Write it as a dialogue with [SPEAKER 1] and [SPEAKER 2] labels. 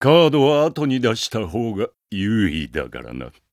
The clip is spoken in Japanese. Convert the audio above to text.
[SPEAKER 1] カードは後に出した方が優位だからな。